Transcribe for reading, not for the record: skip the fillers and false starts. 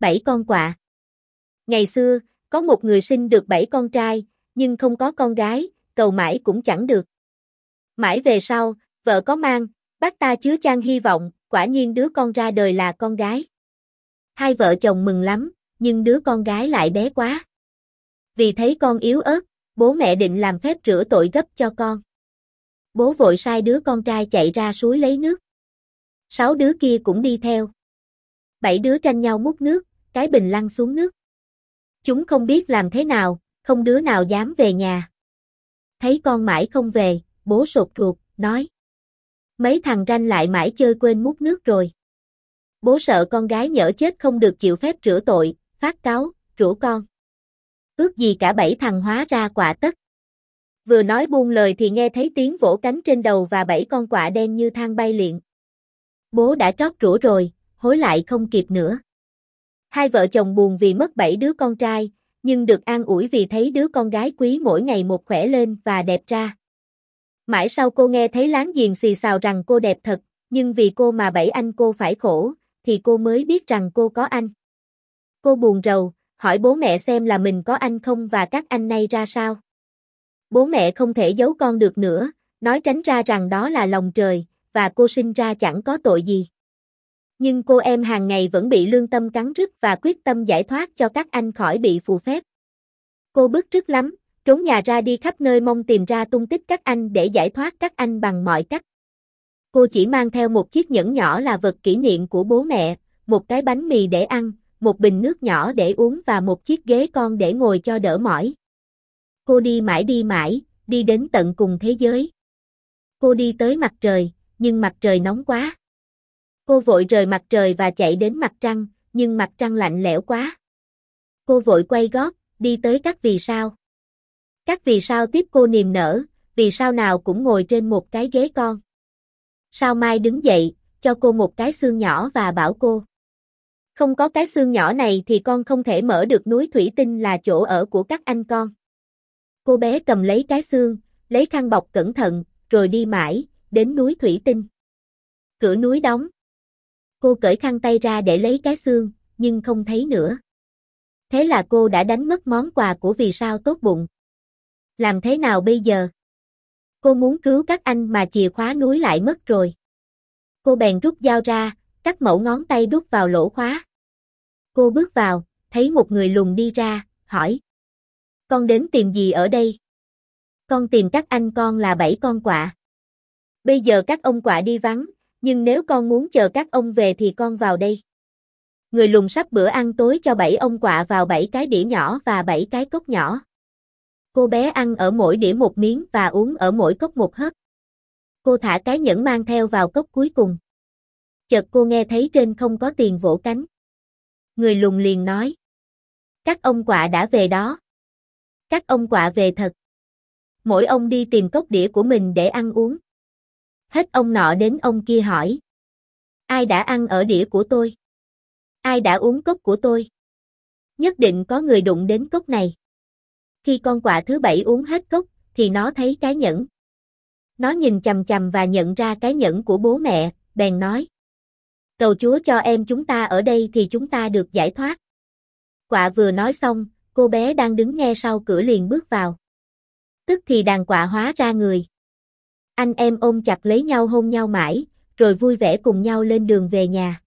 7 con quạ. Ngày xưa, có một người sinh được 7 con trai, nhưng không có con gái, cầu mãi cũng chẳng được. Mãi về sau, vợ có mang, bác ta chứa chan hy vọng, quả nhiên đứa con ra đời là con gái. Hai vợ chồng mừng lắm, nhưng đứa con gái lại bé quá. Vì thấy con yếu ớt, bố mẹ định làm phép rửa tội gấp cho con. Bố vội sai đứa con trai chạy ra suối lấy nước. 6 đứa kia cũng đi theo. 7 đứa tranh nhau múc nước, cái bình lăn xuống nước. Chúng không biết làm thế nào, không đứa nào dám về nhà. Thấy con mãi không về, bố sột ruột, nói. Mấy thằng ranh lại mãi chơi quên múc nước rồi. Bố sợ con gái nhỡ chết không được chịu phép rửa tội, phát cáu, rủa con. Ước gì cả 7 thằng hóa ra quạ tất. Vừa nói buông lời thì nghe thấy tiếng vỗ cánh trên đầu và 7 con quạ đen như than bay liệng. Bố đã trót rủa rồi, hối lại không kịp nữa. Hai vợ chồng buồn vì mất 7 đứa con trai, nhưng được an ủi vì thấy đứa con gái quý mỗi ngày một khỏe lên và đẹp ra. Mãi sau cô nghe thấy láng giềng xì xào rằng cô đẹp thật, nhưng vì cô mà 7 anh cô phải khổ, thì cô mới biết rằng cô có anh. Cô buồn rầu, hỏi bố mẹ xem là mình có anh không và các anh nay ra sao. Bố mẹ không thể giấu con được nữa, nói tránh ra rằng đó là lòng trời, và cô sinh ra chẳng có tội gì. Nhưng cô em hàng ngày vẫn bị lương tâm cắn rứt và quyết tâm giải thoát cho các anh khỏi bị phù phép. Cô bức rứt lắm, trốn nhà ra đi khắp nơi mong tìm ra tung tích các anh để giải thoát các anh bằng mọi cách. Cô chỉ mang theo một chiếc nhẫn nhỏ là vật kỷ niệm của bố mẹ, một cái bánh mì để ăn, một bình nước nhỏ để uống và một chiếc ghế con để ngồi cho đỡ mỏi. Cô đi mãi, đi đến tận cùng thế giới. Cô đi tới mặt trời, nhưng mặt trời nóng quá. Cô vội rời mặt trời và chạy đến mặt trăng, nhưng mặt trăng lạnh lẽo quá. Cô vội quay gót, đi tới các vì sao. Các vì sao tiếp cô niềm nở, vì sao nào cũng ngồi trên một cái ghế con. Sao Mai đứng dậy, cho cô một cái xương nhỏ và bảo cô. Không có cái xương nhỏ này thì con không thể mở được núi thủy tinh là chỗ ở của các anh con. Cô bé cầm lấy cái xương, lấy khăn bọc cẩn thận, rồi đi mãi, đến núi thủy tinh. Cửa núi đóng. Cô cởi khăn tay ra để lấy cái xương, nhưng không thấy nữa. Thế là cô đã đánh mất món quà của vì sao tốt bụng. Làm thế nào bây giờ? Cô muốn cứu các anh mà chìa khóa núi lại mất rồi. Cô bèn rút dao ra, cắt mẩu ngón tay đút vào lỗ khóa. Cô bước vào, thấy một người lùn đi ra, hỏi. Con đến tìm gì ở đây? Con tìm các anh con là 7 con quạ. Bây giờ các ông quạ đi vắng, nhưng nếu con muốn chờ các ông về thì con vào đây. Người lùn sắp bữa ăn tối cho 7 ông quạ vào 7 cái đĩa nhỏ và 7 cái cốc nhỏ. Cô bé ăn ở mỗi đĩa một miếng và uống ở mỗi cốc một hớp. Cô thả cái nhẫn mang theo vào cốc cuối cùng. Chợt cô nghe thấy trên không có tiền vỗ cánh. Người lùn liền nói. Các ông quạ đã về đó. Các ông quạ về thật. Mỗi ông đi tìm cốc đĩa của mình để ăn uống. Hết ông nọ đến ông kia hỏi. Ai đã ăn ở đĩa của tôi? Ai đã uống cốc của tôi? Nhất định có người đụng đến cốc này. Khi con quạ thứ 7 uống hết cốc, thì nó thấy cái nhẫn. Nó nhìn chằm chằm và nhận ra cái nhẫn của bố mẹ, bèn nói. Cầu Chúa cho em chúng ta ở đây thì chúng ta được giải thoát. Quạ vừa nói xong, cô bé đang đứng nghe sau cửa liền bước vào. Tức thì đàn quạ hóa ra người. Anh em ôm chặt lấy nhau hôn nhau mãi, rồi vui vẻ cùng nhau lên đường về nhà.